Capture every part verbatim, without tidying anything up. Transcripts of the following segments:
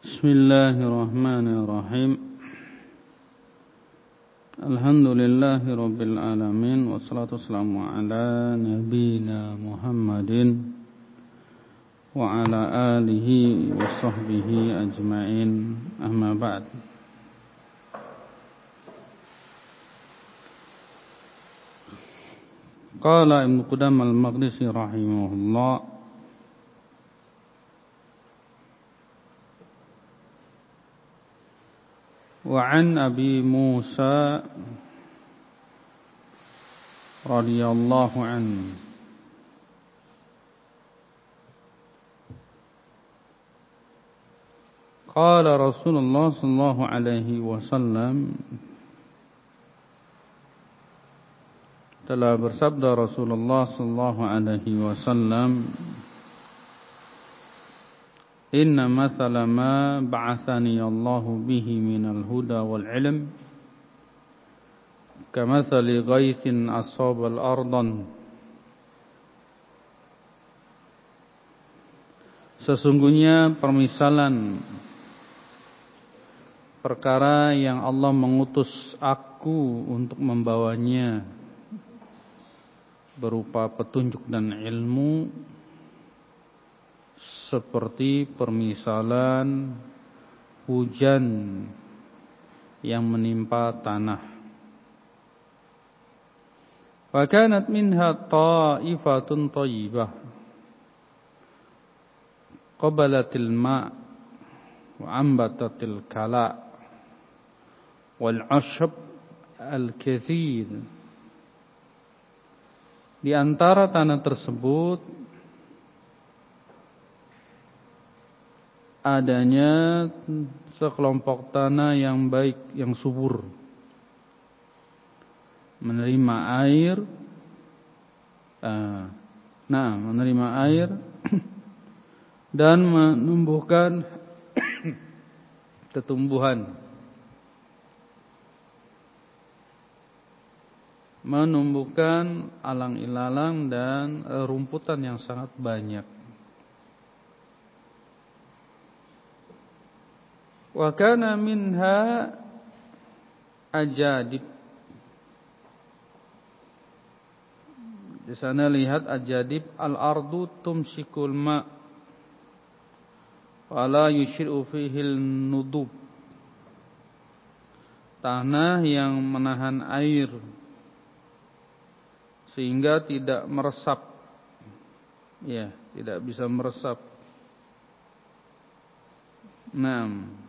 Bismillahirrahmanirrahim. Alhamdulillahi rabbil alamin. Wassalatu wassalamu ala nabiyina Muhammadin wa ala alihi wa sahbihi ajma'in. Amma ba'd. Qala Ibnu Qudamah al-Maqdisi rahimahullah, wa an Abi Musa radhiyallahu anhu qala Rasulullah sallallahu alaihi wasallam, telah bersabda Rasulullah sallallahu alaihi wasallam, inna mathala ma ba'athani Allahu bihi minal huda wal ilm kamathali ghaithin asabal ardan. Sesungguhnya permisalan perkara yang Allah mengutus aku untuk membawanya berupa petunjuk dan ilmu, seperti permisalan hujan yang menimpa tanah. Wa kanat minha ta'ifatun thayyibah qabalatil ma' wa ambatatil kala' wal 'ashab al-kathir. Di antara tanah tersebut adanya sekelompok tanah yang baik, yang subur, menerima air, uh, nah menerima air dan menumbuhkan tumbuhan, menumbuhkan alang-ilalang dan rumputan yang sangat banyak. Wa kana minha ajadib. Di sana lihat ajadib, al-ardu tumsikul ma' wa la yushiru fihi al-nudub. Tanah yang menahan air sehingga tidak meresap. Ya, tidak bisa meresap. Naam.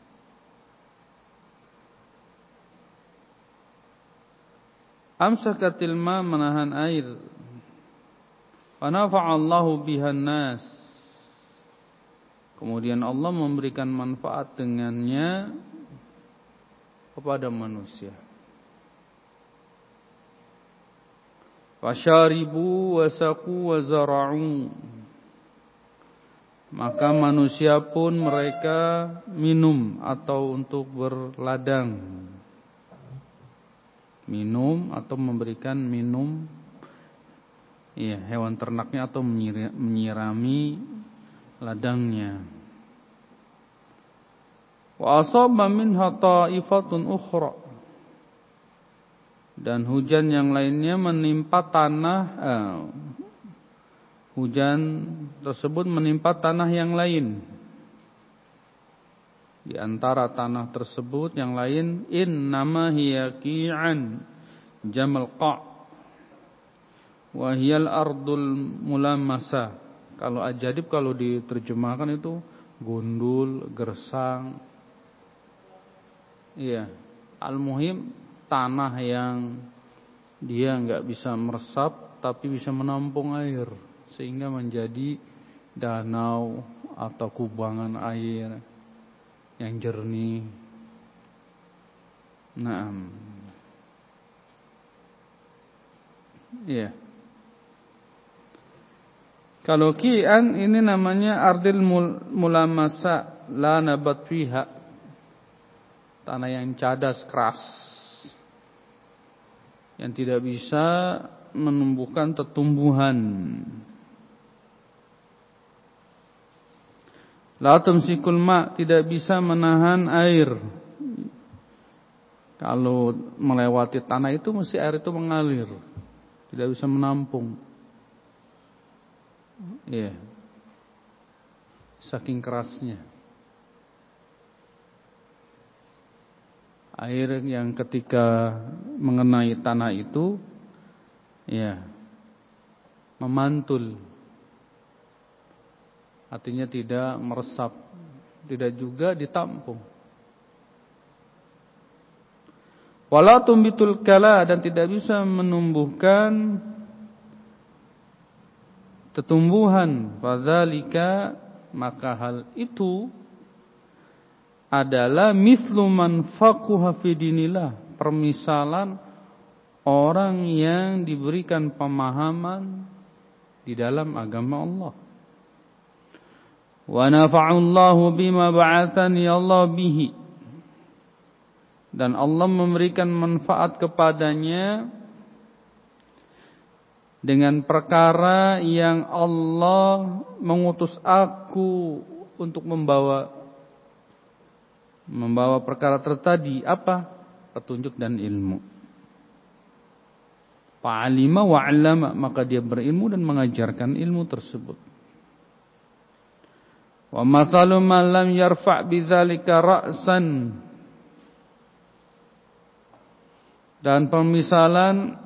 Amsakatil ma, menahan air. Wa nafa'allahu bihan nas. Kemudian Allah memberikan manfaat dengannya kepada manusia. Fasharibu wasaqu wazara'u. Maka manusia pun mereka minum atau untuk berladang. Minum atau memberikan minum, ya, hewan ternaknya atau menyirami ladangnya. Wa asaba minha ta'ifatun ukhra. Dan hujan yang lainnya menimpa tanah, eh, hujan tersebut menimpa tanah yang lain. Di antara tanah tersebut yang lain, innama hiya qi'an jamal qa' wa hiyal ardul mulamasa. Kalau ajadib kalau diterjemahkan itu gundul, gersang. Iya, al-muhim tanah yang dia enggak bisa meresap tapi bisa menampung air sehingga menjadi danau atau kubangan air yang jernih. Naam. Iya. Kalau ki'an ini namanya ardil mulamasa la nabat fiha. Tanah yang cadas, keras, yang tidak bisa menumbuhkan tumbuhan. La tumsikul ma, tidak bisa menahan air. Kalau melewati tanah itu mesti air itu mengalir, tidak bisa menampung. Iya. Yeah. Saking kerasnya. Air yang ketika mengenai tanah itu ya memantul. Artinya tidak meresap, tidak juga ditampung. Wala tumbitul kala, dan tidak bisa menumbuhkan tumbuhan. Fadzalika, maka hal itu adalah mislu man faquha fi dinillah, permisalan orang yang diberikan pemahaman di dalam agama Allah. Wa nafa'allahu bima ba'athani Allah bihi, dan Allah memberikan manfaat kepadanya dengan perkara yang Allah mengutus aku untuk membawa membawa perkara tertadi, apa? Petunjuk dan ilmu. Fa'alima wa'allama, maka dia berilmu dan mengajarkan ilmu tersebut. Wa mathalu man lam yarfa' bidzalika ra'san, dan pemisalan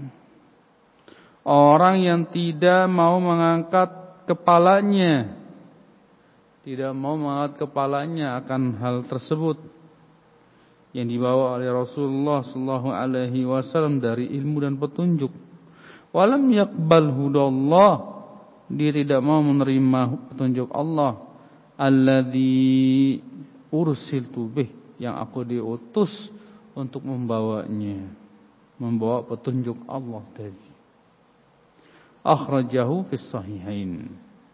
orang yang tidak mau mengangkat kepalanya, tidak mau mengangkat kepalanya akan hal tersebut yang dibawa oleh Rasulullah sallallahu alaihi wasallam dari ilmu dan petunjuk. Walam yaqbal hudallah, dia tidak mau menerima petunjuk Allah. Alladzi ursiltu bih, yang aku diutus untuk membawanya, membawa petunjuk Allah tadi. Akhrajahu fis sahihain.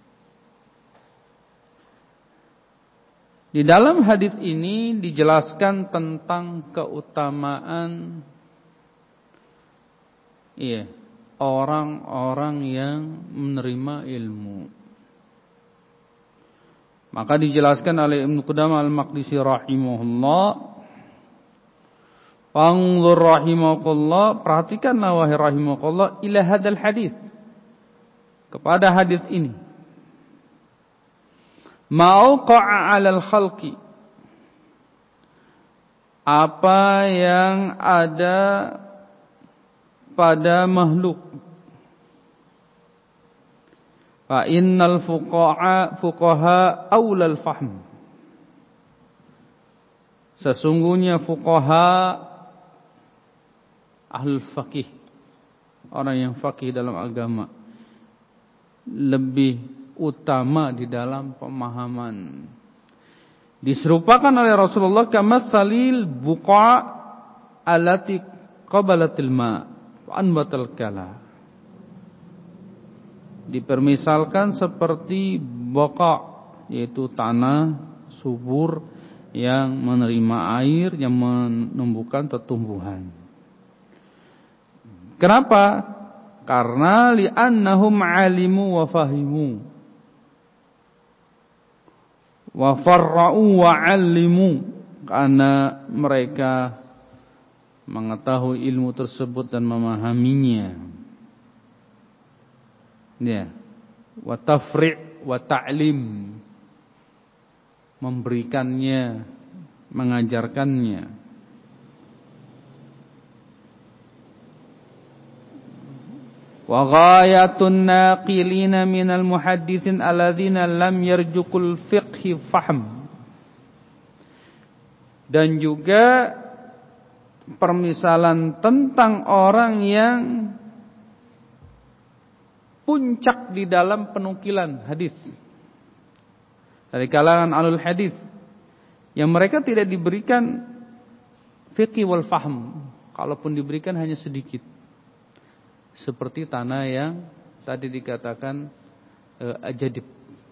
Di dalam hadis ini dijelaskan tentang keutamaan iya, orang-orang yang menerima ilmu. Maka dijelaskan oleh Ibnu Qudamah Al-Maqdisi rahimahullah, "Fanzur rahimakallah, perhatikanlah wahai rahimakallah ila hadzal hadis, kepada hadis ini. Mauqa'a 'alal khalqi, apa yang ada pada makhluk. Fa innal fuqaha fuqaha aulal fahm, sesungguhnya fuqaha ahlul faqih, orang yang faqih dalam agama, lebih utama di dalam pemahaman. Diserupakan oleh Rasulullah kamatsalil buqa' allati qabalatil ma' wa anbatal kala, dipermisalkan seperti buqa', yaitu tanah subur yang menerima air, yang menumbuhkan tumbuhan. Kenapa? Karena li'annahum alimu wa fahimu wa farra'u wa 'allimu, karena mereka mengetahui ilmu tersebut dan memahaminya. Ya, wa tafri' wa ta'lim, memberikannya, mengajarkannya. Wa ghayatun naqilina minal muhadditsin alladzina lam yarjuqul fiqhi fahm, dan juga permisalan tentang orang yang puncak di dalam penukilan hadis dari kalangan alul hadis, yang mereka tidak diberikan fiqh wal fahm, kalaupun diberikan hanya sedikit, seperti tanah yang tadi dikatakan e, ajadib.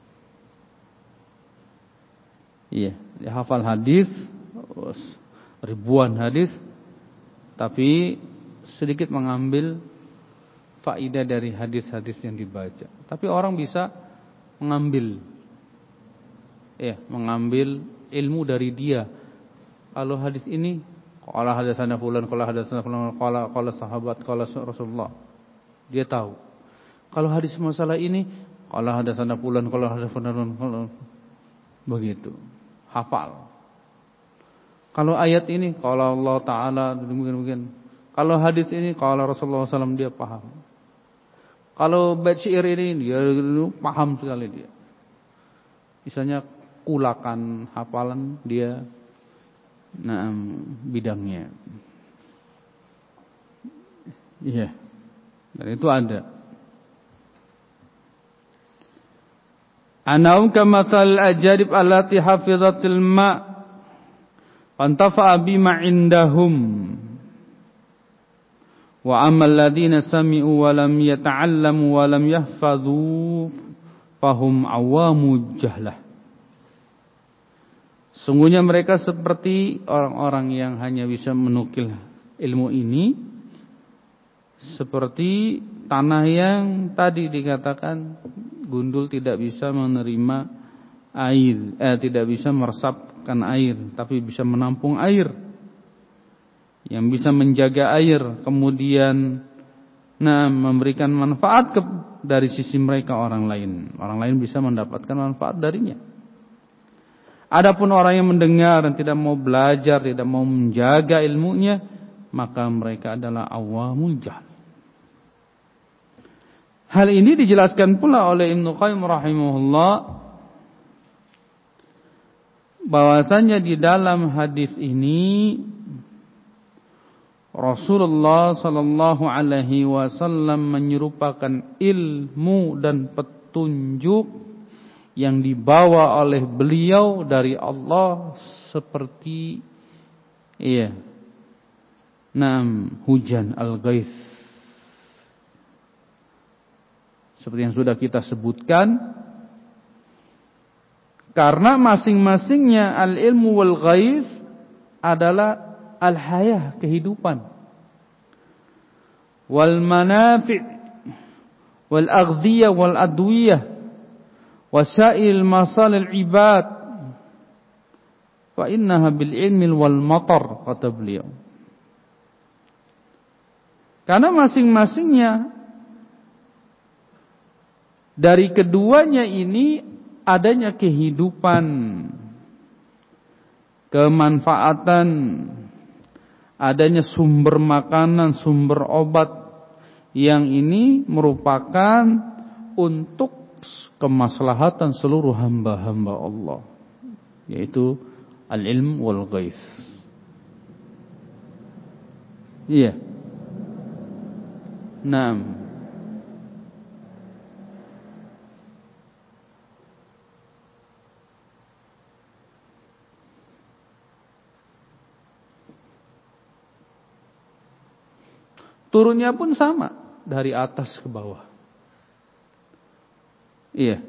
Iya, dia hafal hadis, ribuan hadis, tapi sedikit mengambil faidah dari hadis-hadis yang dibaca. Tapi orang bisa mengambil ya, mengambil ilmu dari dia. Kalau hadis ini qala hadatsana fulan, qala hadatsana fulan, qala qala sahabat, qala Rasulullah. Dia tahu. Kalau hadis masalah ini qala hadatsana fulan, qala hadatsana fulan, begitu. Hafal. Kalau ayat ini qala Allah taala demikian-demikian. Kalau hadis ini qala Rasulullah sallallahu alaihi wasallam, dia paham. Kalau bait syair ini dia paham sekali dia. Misalnya kulakan hafalan dia, nah bidangnya. Iya. Dan itu ada. Anaum kamathal ajarib allati hafizatil ma' fantafa'a bima indahum. Wa amal ladina sami'u wa lam yata'allamu wa lam yahfadhu fahum awamu jahlah. Sungguhnya mereka seperti orang-orang yang hanya bisa menukil ilmu ini, seperti tanah yang tadi dikatakan gundul tidak bisa menerima air, eh, tidak bisa meresapkan air, tapi bisa menampung air, yang bisa menjaga air, kemudian nah memberikan manfaat ke, dari sisi mereka orang lain. Orang lain bisa mendapatkan manfaat darinya. Adapun orang yang mendengar dan tidak mau belajar, tidak mau menjaga ilmunya, maka mereka adalah awamul jahl. Hal ini dijelaskan pula oleh Ibnu Qayyim rahimahullah, bahwasanya di dalam hadis ini Rasulullah sallallahu alaihi wasallam menyerupakan ilmu dan petunjuk yang dibawa oleh beliau dari Allah seperti iya, nam hujan al-ghaits. Seperti yang sudah kita sebutkan, karena masing-masingnya al-ilmu wal ghaits adalah al-hayah, kehidupan, wal manafi' wal aghdiyah wal adwiyah wasail masalil ibad fa innaha bil ilmi wal matar, kata beliau. Karena masing-masingnya dari keduanya ini adanya kehidupan, kemanfaatan, adanya sumber makanan, sumber obat, yang ini merupakan untuk kemaslahatan seluruh hamba-hamba Allah, yaitu al-ilm wal ghaits. Iya. Naam. Turunnya pun sama, dari atas ke bawah. Iya.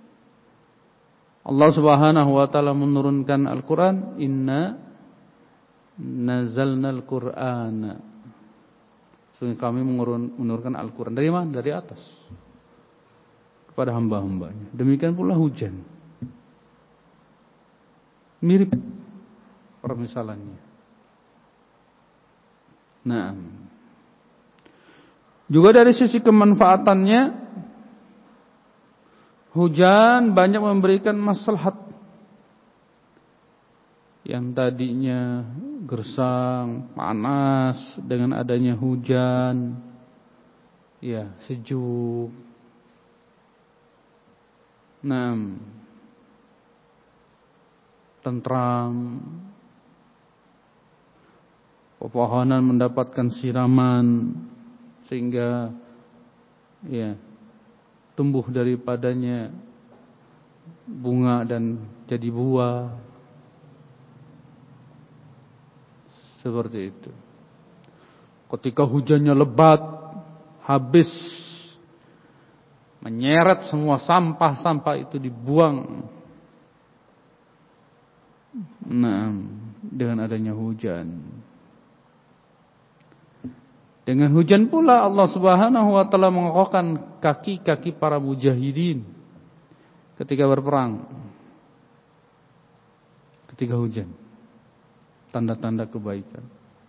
Allah Subhanahu wa taala menurunkan Al-Qur'an, inna nazalnal Qur'ana. Sungguh kami menurunkan Al-Qur'an dari mana? Dari atas kepada hamba-hambanya. Demikian pula hujan. Mirip permisalannya. Nah, juga dari sisi kemanfaatannya, hujan banyak memberikan maslahat. Yang tadinya gersang, panas, dengan adanya hujan, ya sejuk. Nah, tentram. Pepohonan mendapatkan siraman sehingga ya tumbuh daripadanya bunga dan jadi buah. Seperti itu. Ketika hujannya lebat, habis, menyeret semua sampah-sampah itu dibuang. Nah, dengan adanya hujan. Dengan hujan pula Allah Subhanahu wa taala mengokohkan kaki-kaki para mujahidin ketika berperang. ketika hujan. Tanda-tanda kebaikan.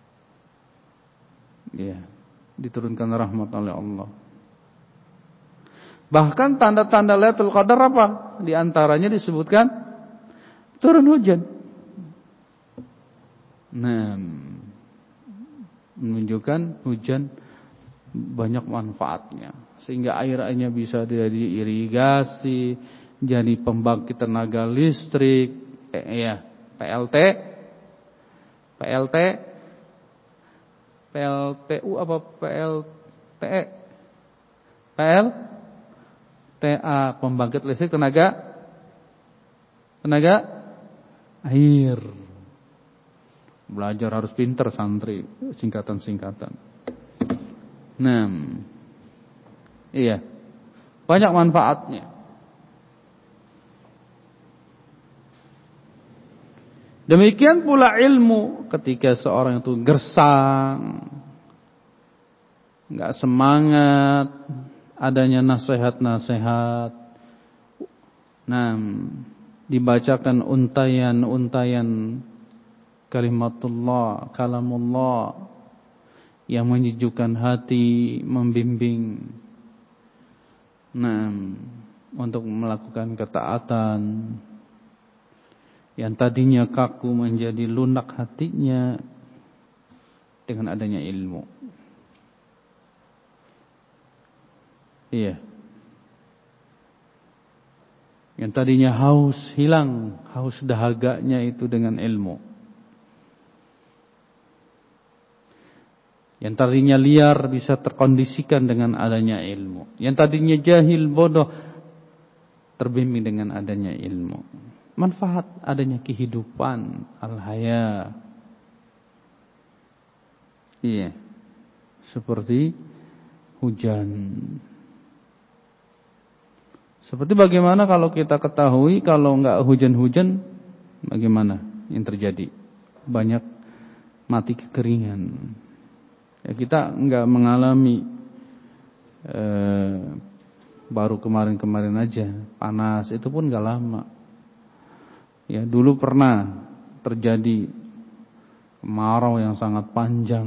Ya, diturunkan rahmat oleh Allah. Bahkan tanda-tanda Lailatul Qadar apa? Di antaranya disebutkan turun hujan. Nah, menunjukkan hujan banyak manfaatnya, sehingga air-airnya bisa jadi irigasi, jadi pembangkit tenaga listrik, eh, ya, P L T, P L T, P L T U apa P L T E, P L T A, pembangkit listrik tenaga tenaga air. Belajar harus pintar santri, singkatan-singkatan. Nah, iya, banyak manfaatnya. Demikian pula ilmu, ketika seorang itu gersang, enggak semangat, adanya nasihat-nasihat, nah, dibacakan untayan-untayan kalimatullah, kalamullah yang menyejukkan hati, membimbing, nah, untuk melakukan ketaatan. Yang tadinya kaku menjadi lunak hatinya dengan adanya ilmu. Iya. Yang tadinya haus hilang, haus dahaganya itu dengan ilmu. Yang tadinya liar bisa terkondisikan dengan adanya ilmu. Yang tadinya jahil, bodoh, terbimbing dengan adanya ilmu. Manfaat adanya kehidupan, al-haya. Iya. Seperti hujan. Seperti bagaimana kalau kita ketahui kalau enggak hujan-hujan, bagaimana yang terjadi? Banyak mati kekeringan. Ya, kita enggak mengalami eh, baru kemarin-kemarin aja panas, itu pun enggak lama. Ya, dulu pernah terjadi kemarau yang sangat panjang,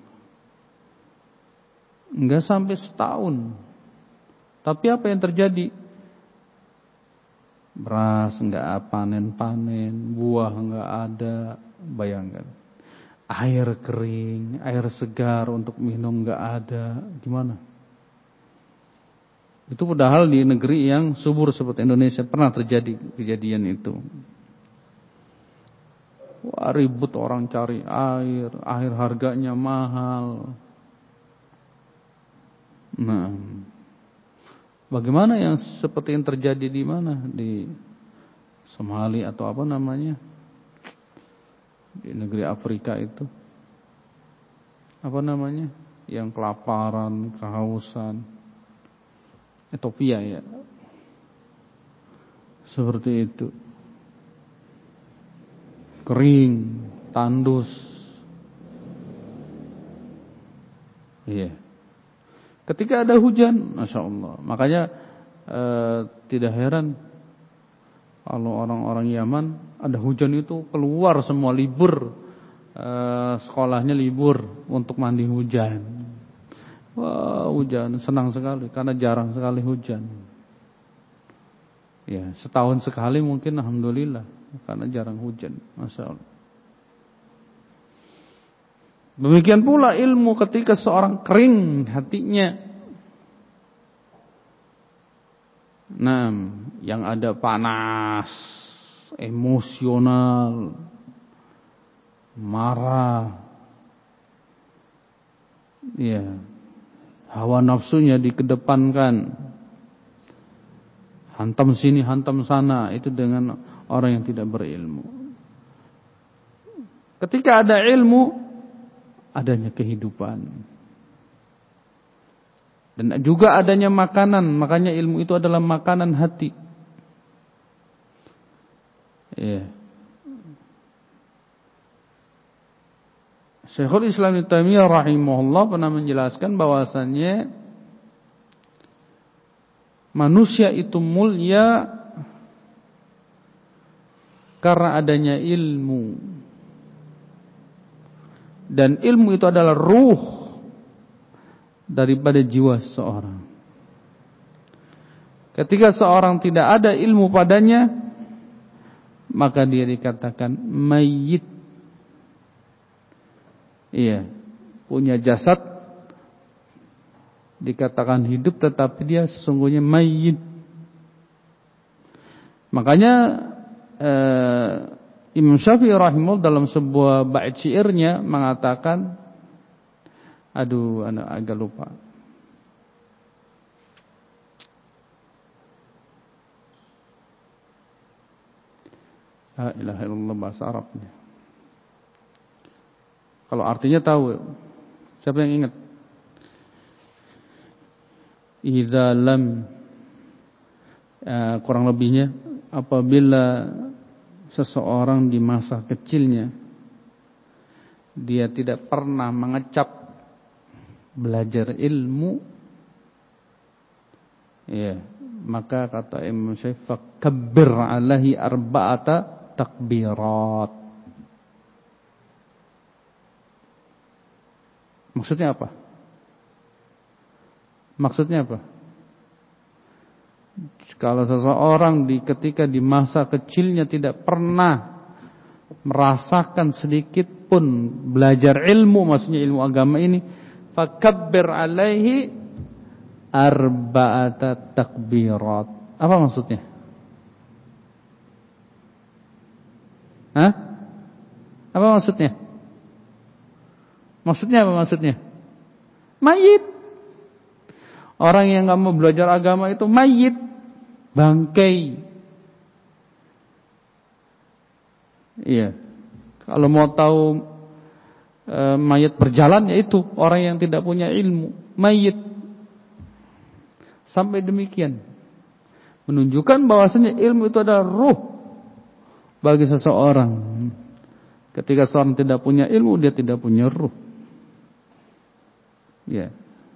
enggak sampai setahun. Tapi apa yang terjadi? Beras enggak panen-panen, buah enggak ada, bayangkan. Air kering, air segar untuk minum enggak ada, gimana? Itu padahal di negeri yang subur seperti Indonesia pernah terjadi kejadian itu. Wah, ribut orang cari air, air harganya mahal. Nah, bagaimana yang seperti yang terjadi di mana? Di Somalia atau apa namanya? Di negeri Afrika itu. Apa namanya? Yang kelaparan, kehausan. Ethiopia ya. Seperti itu. Kering, tandus. Iya. Ketika ada hujan, Masya Allah. Makanya eh, tidak heran kalau orang-orang Yaman ada hujan itu keluar semua, libur, eh, sekolahnya libur untuk mandi hujan. Wah, hujan, senang sekali karena jarang sekali hujan. Ya, setahun sekali mungkin alhamdulillah karena jarang hujan, Masya Allah. Demikian pula ilmu ketika seorang kering hatinya. Nah, yang ada panas, emosional, marah, ya, hawa nafsunya dikedepankan, hantam sini, hantam sana, itu dengan orang yang tidak berilmu. Ketika ada ilmu, adanya kehidupan. Dan juga adanya makanan, makanya ilmu itu adalah makanan hati. Ya. Syekhul Islam Ibnu Taimiyah rahimahullah pernah menjelaskan bahwasannya manusia itu mulia karena adanya ilmu. Dan ilmu itu adalah ruh daripada jiwa seseorang. Ketika seorang tidak ada ilmu padanya, maka dia dikatakan mayit. Iya, punya jasad, dikatakan hidup, tetapi dia sesungguhnya mayit. Makanya eh, Imam Syafi'i rahimahullah dalam sebuah bait syairnya mengatakan, aduh, anak agak lupa. La ilaha illallah bahasa Arabnya. Kalau artinya tahu, siapa yang ingat? Idza lam, eh, kurang lebihnya, apabila seseorang di masa kecilnya dia tidak pernah mengecap belajar ilmu, ya, maka kata Imam Syafi'i, fakabbir alaihi arba'ata takbirat. Maksudnya apa? Maksudnya apa? Kalau seseorang di ketika di masa kecilnya tidak pernah merasakan sedikit pun belajar ilmu, maksudnya ilmu agama ini, fakabbir alaihi arba'ata takbirat. Apa maksudnya? Hah? Apa maksudnya? Maksudnya apa maksudnya? Mayit. Orang yang enggak mau belajar agama itu mayit, bangkai. Iya. Kalau mau tahu e, mayit berjalan, yaitu orang yang tidak punya ilmu, mayit. Sampai demikian, menunjukkan bahwasanya ilmu itu adalah ruh bagi seseorang. Ketika seorang tidak punya ilmu, dia tidak punya ruh. Ya.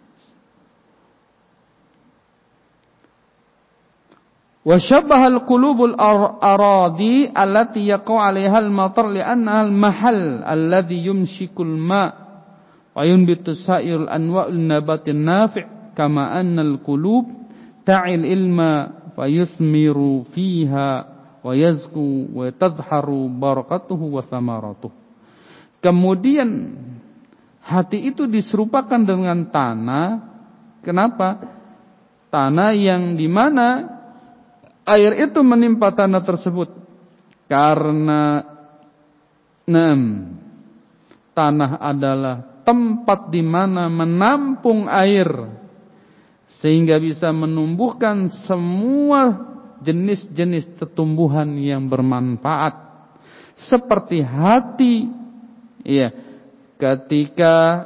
Wa syabbaha al-qulubul aradi allati yaqa'u 'alaiha al-matar li'annaha al-mahall alladhi yumsikul ma' wa yunbitu sa'irul anwa'ul nabatin nafi' kama anna al-qulub ta'il ilma fayuthmiru fiha wa yazku wa tadhharu barakatuhu wa thamaratuhu. Kemudian hati itu diserupakan dengan tanah. Kenapa? Tanah yang dimana air itu menimpa tanah tersebut karena enam, tanah adalah tempat di mana menampung air sehingga bisa menumbuhkan semua jenis-jenis tumbuhan yang bermanfaat seperti hati. Iya, ketika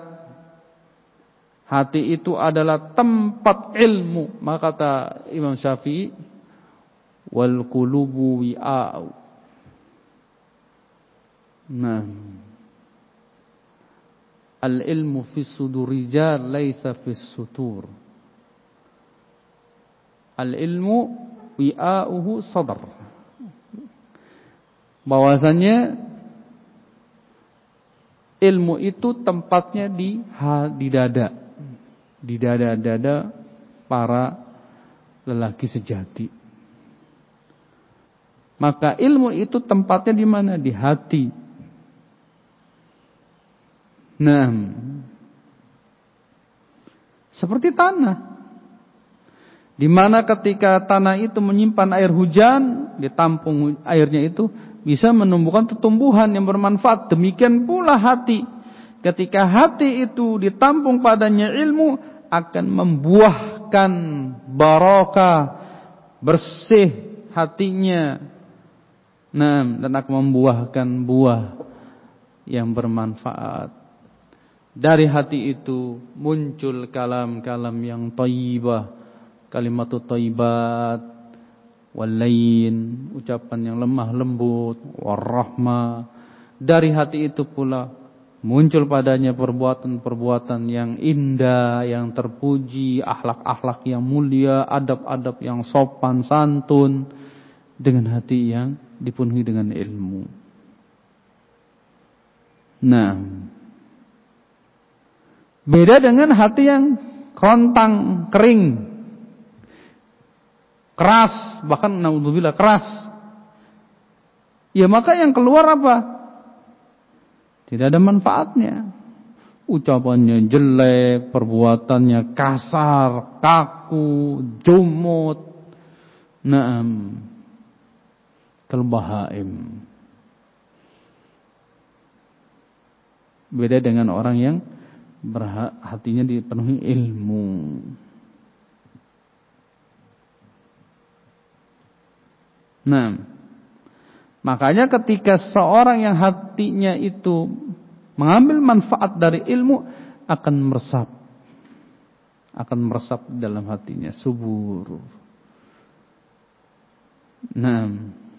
hati itu adalah tempat ilmu, maka kata Imam Syafi'i, wal qulubu wi'a'u. Nah, al ilmu fi sudur rijal laisa fi sutur. Al ilmu wi'a'uhu sadar. Bahwasanya ilmu itu tempatnya di di dada, di dada-dada para lelaki sejati. Maka ilmu itu tempatnya di mana? Di hati. Nah, seperti tanah, di mana ketika tanah itu menyimpan air hujan, ditampung airnya itu bisa menumbuhkan tumbuhan yang bermanfaat. Demikian pula hati, ketika hati itu ditampung padanya ilmu, akan membuahkan barakah, bersih hatinya. Nah, dan akan membuahkan buah yang bermanfaat. Dari hati itu muncul kalam-kalam yang thayyibah, kalimatut thayyibat, walain, ucapan yang lemah lembut, warahmah. Dari hati itu pula muncul padanya perbuatan-perbuatan yang indah, yang terpuji, akhlak-akhlak yang mulia, adab-adab yang sopan santun. dengan hati yang dipenuhi dengan ilmu. Nah, beda dengan hati yang kerontang, kering, keras, bahkan naudzubillah keras. Ya maka yang keluar apa? Tidak ada manfaatnya. Ucapannya jelek, perbuatannya kasar, kaku, jumut. Naam. Kalbahaim. Beda dengan orang yang berha- hatinya dipenuhi ilmu. Nah, makanya ketika seorang yang hatinya itu mengambil manfaat dari ilmu, akan meresap, akan meresap dalam hatinya, subur. Nah,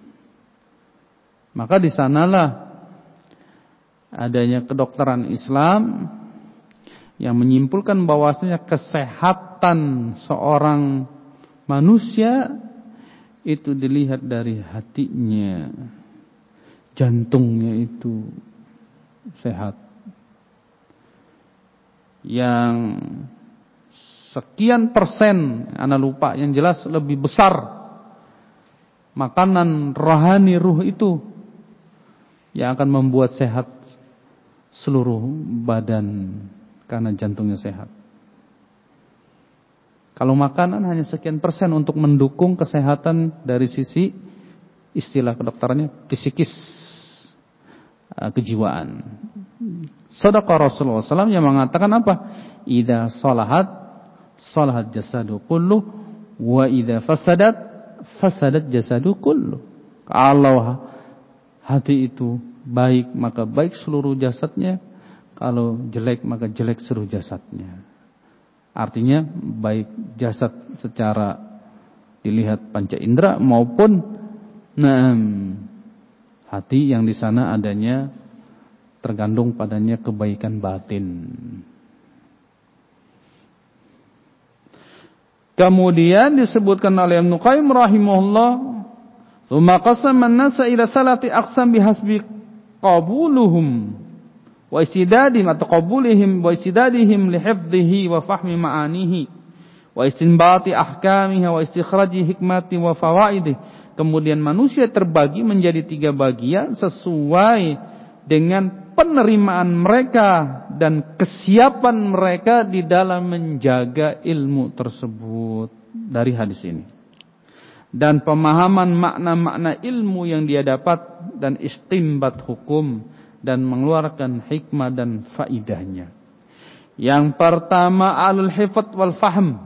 maka di sanalah adanya kedokteran Islam yang menyimpulkan bahwasanya kesehatan seorang manusia itu dilihat dari hatinya, jantungnya itu sehat. Yang sekian persen, ana lupa, yang jelas lebih besar makanan rohani ruh itu yang akan membuat sehat seluruh badan karena jantungnya sehat. Kalau makanan hanya sekian persen untuk mendukung kesehatan dari sisi istilah kedokterannya psikis, kejiwaan. Shadaqa Rasulullah sallallahu alaihi wasallam yang mengatakan apa? Idza salahat salahat jasadu kullu wa idza fasadat fasadat jasadu kullu. Kalau hati itu baik maka baik seluruh jasadnya, kalau jelek maka jelek seluruh jasadnya. Artinya baik jasad secara dilihat panca indera maupun nah, hati yang di sana adanya tergandung padanya kebaikan batin. Kemudian disebutkan oleh Ibnu Qayyim rahimahullah, "Tsumma qasama an-nasa ila salati aqsam bihasbi qabuluhum wa istidadihim atau qabulihim wa istidadihim li hifdhihi wa fahmi ma'anihi wa istinbati ahkamihi wa istikhraji hikmati wa fawaidih." Kemudian manusia terbagi menjadi tiga bagian sesuai dengan penerimaan mereka dan kesiapan mereka di dalam menjaga ilmu tersebut dari hadis ini. Dan pemahaman makna-makna ilmu yang dia dapat dan istinbat hukum dan mengeluarkan hikmah dan faidahnya. Yang pertama alul hifdz wal fahm,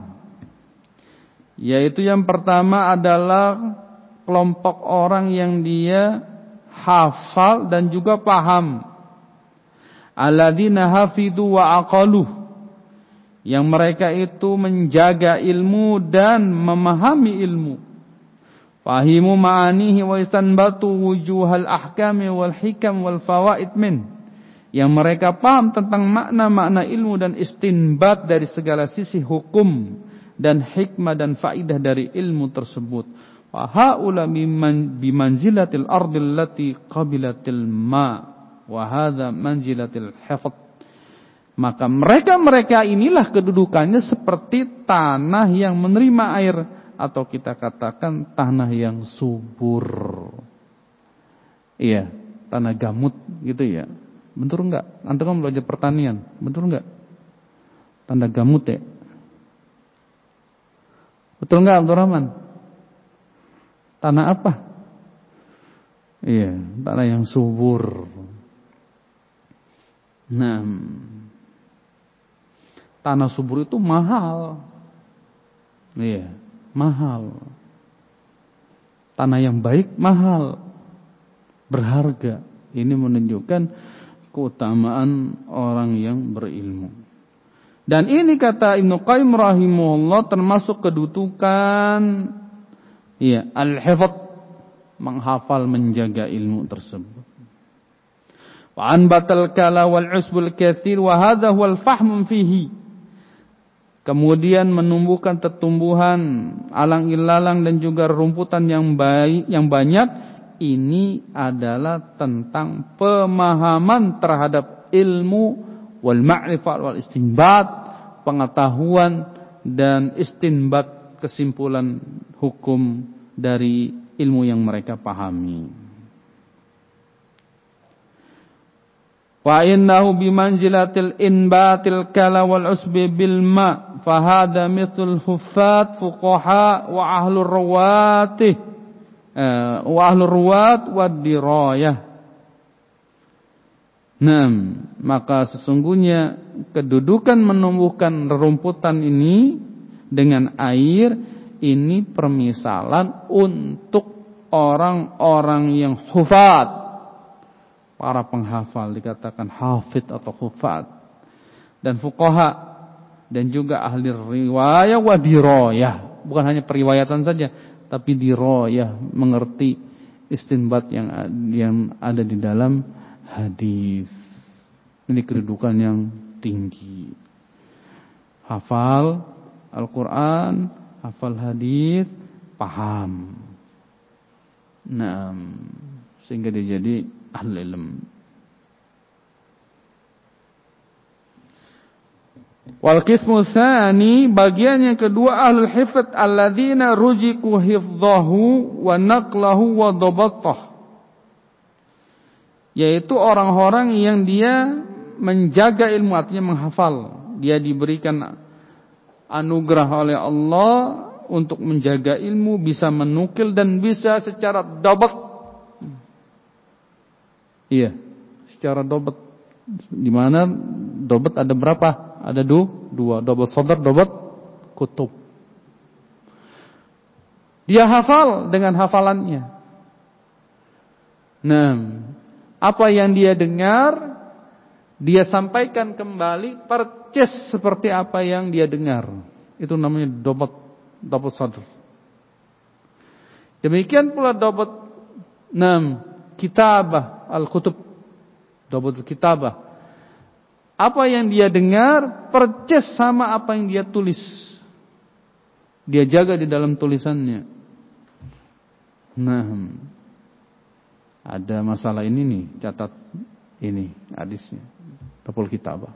yaitu yang pertama adalah kelompok orang yang dia hafal dan juga paham. Alladzina hafidhu wa aqaluh, yang mereka itu menjaga ilmu dan memahami ilmu. Fahimu ma'anihi wa istanbatu wujuhal ahkami wal hikam wal fawaid min, yang mereka paham tentang makna-makna ilmu dan istinbat dari segala sisi hukum dan hikmah dan faidah dari ilmu tersebut. Wa haula bimanzilatil ardil lati qabilatil ma wa hadza manzilatil hifdz. Maka mereka-mereka inilah kedudukannya seperti tanah yang menerima air, atau kita katakan tanah yang subur. Iya, tanah gamut gitu ya. Betul enggak? Antum kan belajar pertanian, betul enggak? Tanah gamut ya. Betul enggak Abdul Rahman? Tanah apa? Iya, tanah yang subur. Nah, tanah subur itu mahal. Iya, mahal. Tanah yang baik mahal, berharga. Ini menunjukkan keutamaan orang yang berilmu. Dan ini kata Ibnu Qayyim rahimahullah termasuk kedudukan ya al-hifdz, menghafal, menjaga ilmu tersebut. Wa an batal kala wal usbul katsir wa hadha huwal fahm fihi. kemudian menumbuhkan tertumbuhan alang-ilalang dan juga rumputan yang baik yang banyak, ini adalah tentang pemahaman terhadap ilmu wal ma'rifah wal istinbat, pengetahuan dan istinbat, kesimpulan hukum dari ilmu yang mereka pahami. Wa innahu bimanzilatil inbatil kala wal usbi bil ma fahada mithl huffat fuqaha wa ahlur rawatih wa ahlur ruwat wad dirayah. Naam, maka sesungguhnya kedudukan menumbuhkan rerumputan ini dengan air ini permisalan untuk orang-orang yang hufat, para penghafal, dikatakan hafid atau hufat, dan fuqaha, dan juga ahli riwayah wa dirayah. Bukan hanya periwayatan saja, tapi dirayah, mengerti istinbat yang yang ada di dalam hadis. Ini kedudukan yang tinggi. Hafal Al-Quran, hafal hadis, paham. Nah, sehingga dia jadi ahli ilm. Wal qismu tsani, bagian yang kedua, ahlul hifdz alladzina rujiku hifdhahu wa naqlahu wa dhabatah, yaitu orang-orang yang dia menjaga ilmu, artinya menghafal. Dia diberikan anugerah oleh Allah untuk menjaga ilmu, bisa menukil dan bisa secara dhabat. Iya, secara dobat. Di mana dobat ada berapa? Ada du, dua. Dobat sadar, dobat kutub. Dia hafal dengan hafalannya. Nah, apa yang dia dengar, dia sampaikan kembali percis seperti apa yang dia dengar. Itu namanya dobat, dobat sadar. Demikian pula dobat enam, kitabah al-kutub, dobat kitabah. Apa yang dia dengar percis sama apa yang dia tulis. Dia jaga di dalam tulisannya. Nah, ada masalah ini nih, catat ini hadisnya, dobat kitabah.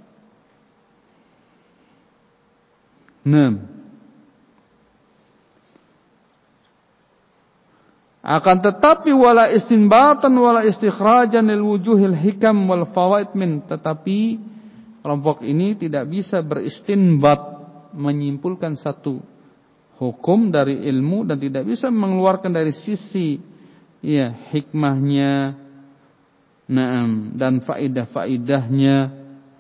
Nah, akan tetapi wala istinbatan wala istikhrajan lil wujuhil hikam wal fawaid min, tetapi kelompok ini tidak bisa beristinbat, menyimpulkan satu hukum dari ilmu, dan tidak bisa mengeluarkan dari sisi ya hikmahnya, naam, dan faidah-faidahnya.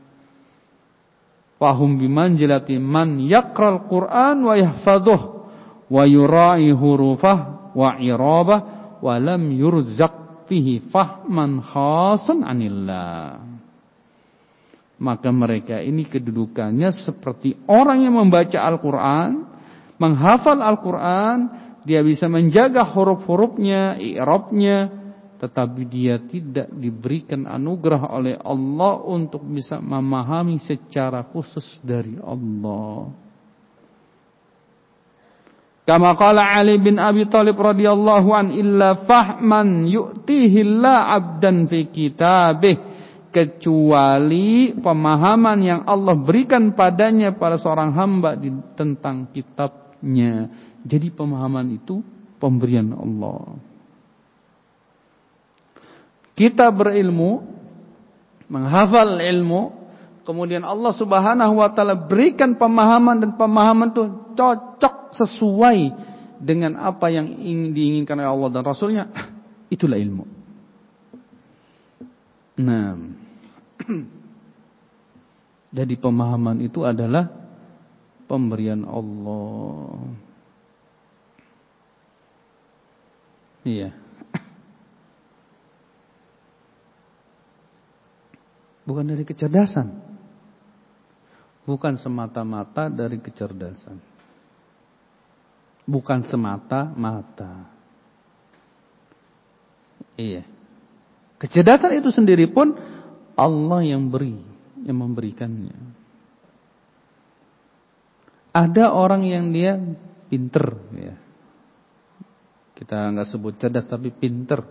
Fahum bimanjilati man yaqra'al Qur'an wa yahfadhuh wa yura'i hurufah wa irabah wa lam yurzaq fihi fahman khasan anillah. Maka mereka ini kedudukannya seperti orang yang membaca Al-Quran, menghafal Al-Quran, dia bisa menjaga huruf-hurufnya, i'rabnya, tetapi dia tidak diberikan anugerah oleh Allah untuk bisa memahami secara khusus dari Allah. Kama qala Ali bin Abi Thalib radhiyallahu an, illa fahman yu'tihi la 'abdan fi kitabih, kecuali pemahaman yang Allah berikan padanya pada seorang hamba di, tentang kitabnya. Jadi pemahaman itu pemberian Allah. Kita berilmu, menghafal ilmu, kemudian Allah Subhanahu wa taala berikan pemahaman, dan pemahaman itu cocok sesuai dengan apa yang ingin diinginkan oleh Allah dan Rasulnya, itulah ilmu. Nah, jadi pemahaman itu adalah pemberian Allah. Iya. Bukan dari kecerdasan. Bukan semata-mata dari kecerdasan. Bukan semata-mata. Iya. Kecerdasan itu sendiri pun Allah yang beri, yang memberikannya. ada orang yang dia pinter, ya. Kita nggak sebut cerdas tapi pinter.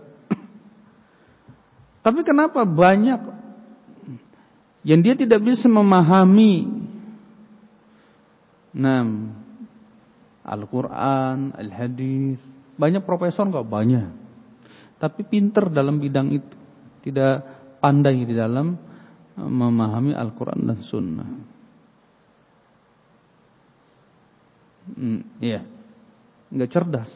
Tapi kenapa banyak yang dia tidak bisa memahami nah, Al-Quran, Al-Hadis. Banyak profesor kok, banyak. Tapi pinter dalam bidang itu, tidak pandai di dalam memahami Al-Quran dan Sunnah. Hmm, iya, nggak cerdas.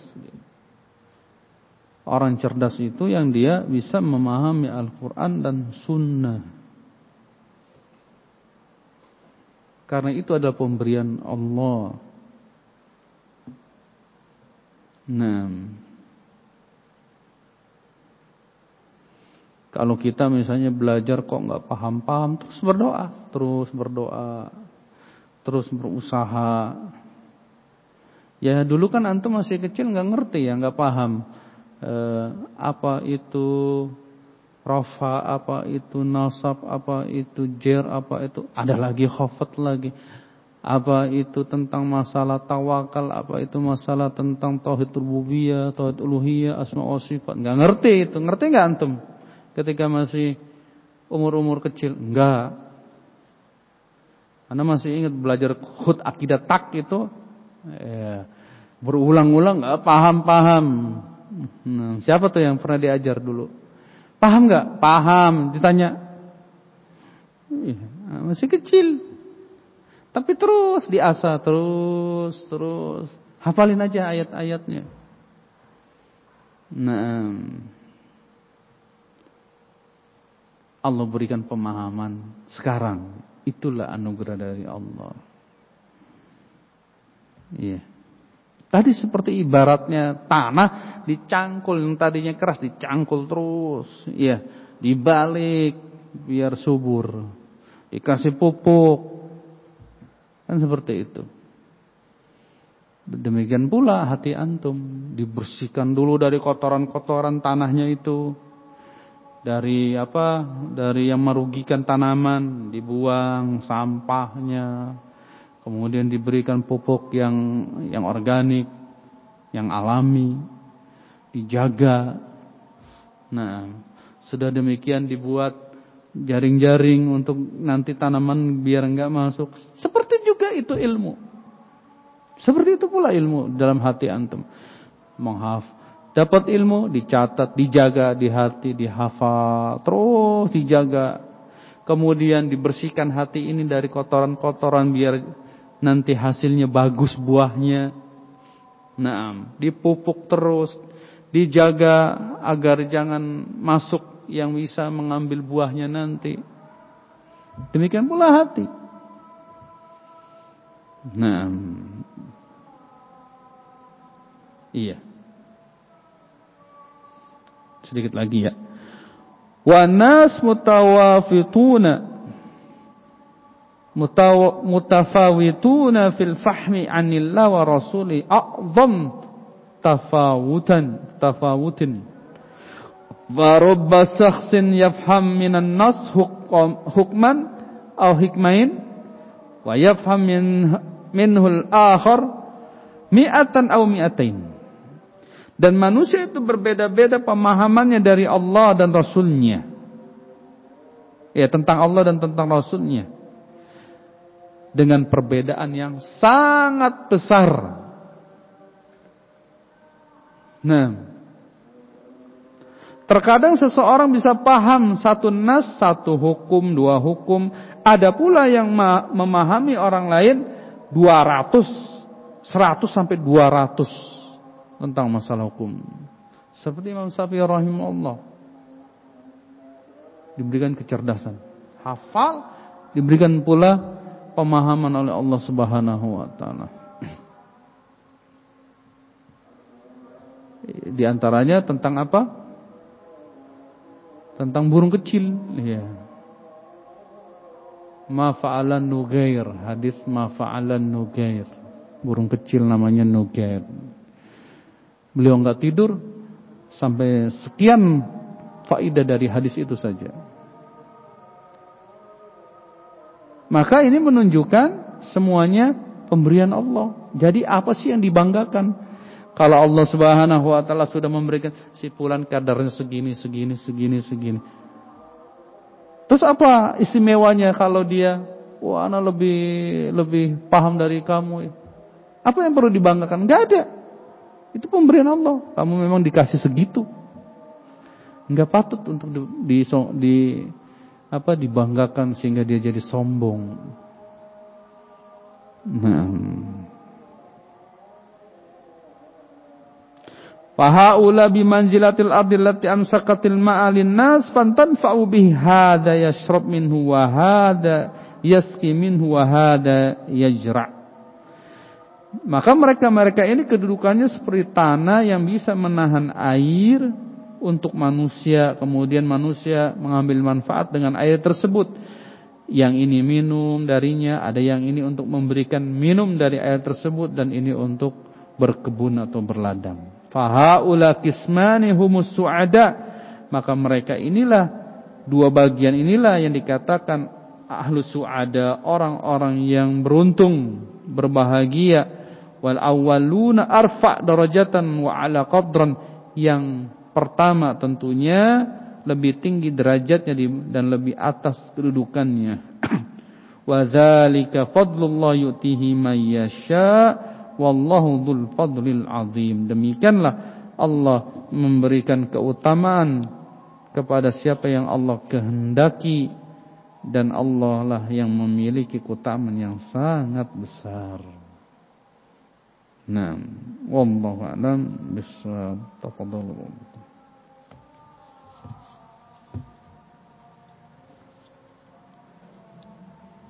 Orang cerdas itu yang dia bisa memahami Al-Quran dan Sunnah. Karena itu adalah pemberian Allah. Nah, kalau kita misalnya belajar kok nggak paham-paham, terus berdoa, terus berdoa, terus berusaha. Ya dulu kan antum masih kecil nggak ngerti ya, nggak paham eh, apa itu rafa, apa itu nasab, apa itu jer, apa itu ada lagi khafat lagi. Apa itu tentang masalah tawakal, apa itu masalah tentang tauhid rububiyah, tauhid uluhiyah, asma wa sifat. Enggak ngerti itu. Ngerti enggak antum? Ketika masih umur-umur kecil? Enggak. Anda masih ingat belajar khut akidah tak itu? Ya, berulang-ulang enggak paham-paham. Nah, siapa tuh yang pernah diajar dulu? Paham enggak? Paham. Ditanya. Ya, masih kecil. Tapi terus diasah, terus, terus. Hafalin aja ayat-ayatnya. Nah, Allah berikan pemahaman sekarang. Itulah anugerah dari Allah. Iya. Tadi seperti ibaratnya tanah dicangkul, yang tadinya keras dicangkul terus. Iya, dibalik biar subur. Dikasih pupuk. Kan seperti itu. Demikian pula hati antum, dibersihkan dulu dari kotoran-kotoran tanahnya itu. Dari apa? Dari yang merugikan tanaman, dibuang sampahnya. Kemudian diberikan pupuk yang yang organik, yang alami, dijaga. Nah, sudah demikian dibuat jaring-jaring untuk nanti tanaman biar enggak masuk. Seperti juga itu ilmu. Seperti itu pula ilmu dalam hati antum. Menghaf, dapat ilmu dicatat, dijaga di hati, dihafal, terus dijaga. Kemudian dibersihkan hati ini dari kotoran-kotoran biar nanti hasilnya bagus buahnya. Nah, dipupuk terus, dijaga agar jangan masuk yang bisa mengambil buahnya nanti. Demikian pula hati. Nah, iya. Sedikit lagi ya. Wa nas mutawafituna mutaw, mutafawituna fil fahmi anillah wa rasuli a'zam tafawutan tafawutin. Wa rubba shakhsin yafham minan nas hukman aw hikmain wa yafham min minhul akhar mi'atan aw mi'atain. Dan manusia itu berbeda-beda pemahamannya dari Allah dan Rasulnya. Ya, tentang Allah dan tentang Rasulnya. Dengan perbedaan yang sangat besar. Nah, terkadang seseorang bisa paham satu nas, satu hukum, dua hukum. Ada pula yang memahami orang lain dua ratus, seratus sampai dua ratus tentang masalah hukum. Seperti Imam Syafi'i rahimahullah. Diberikan kecerdasan, hafal, diberikan pula pemahaman oleh Allah Subhanahu wa taala. Di antaranya tentang apa? Tentang burung kecil, ya. Ma fa'alan nugair, hadis ma fa'alan nugair. Burung kecil namanya nugair. Beliau enggak tidur sampai sekian faedah dari hadis itu saja. Maka ini menunjukkan semuanya Pemberian Allah. Jadi apa sih yang dibanggakan? Kalau Allah Subhanahu wa taala sudah memberikan si fulan kadarnya segini, segini, segini, segini. Terus apa istimewanya kalau dia, wah ana lebih lebih paham dari kamu? Apa yang perlu dibanggakan? Enggak ada. Itu pemberian Allah. Kamu memang dikasih segitu. Enggak patut untuk di, di, di apa dibanggakan sehingga dia jadi sombong. Nah. Fahaula bimanzilatil ardi allati amsakatil ma'alin nas fantanfa'u bihi hadza yashrab minhu wa hadza yasqi minhu wa hadza yajra'. Maka mereka-mereka ini kedudukannya seperti tanah yang bisa menahan air untuk manusia, kemudian manusia mengambil manfaat dengan air tersebut. Yang ini minum darinya, ada yang ini untuk memberikan minum dari air tersebut, dan ini untuk berkebun atau berladang. Fahaula kismani humus su'ada. Maka mereka inilah, dua bagian inilah yang dikatakan ahlus su'ada, orang-orang yang beruntung, berbahagia. Wal awwaluna arfa' darajatan wa ala qadran. Yang pertama tentunya lebih tinggi derajatnya dan lebih atas kedudukannya. Wa dzalika fadlullah yu'tihi may yasha wallahu dzul fadlil azim. Demikianlah Allah memberikan keutamaan kepada siapa yang Allah kehendaki, dan Allah lah yang memiliki keutamaan yang sangat besar. Nah, wallahu a'lam bishawab. Tafadhalu.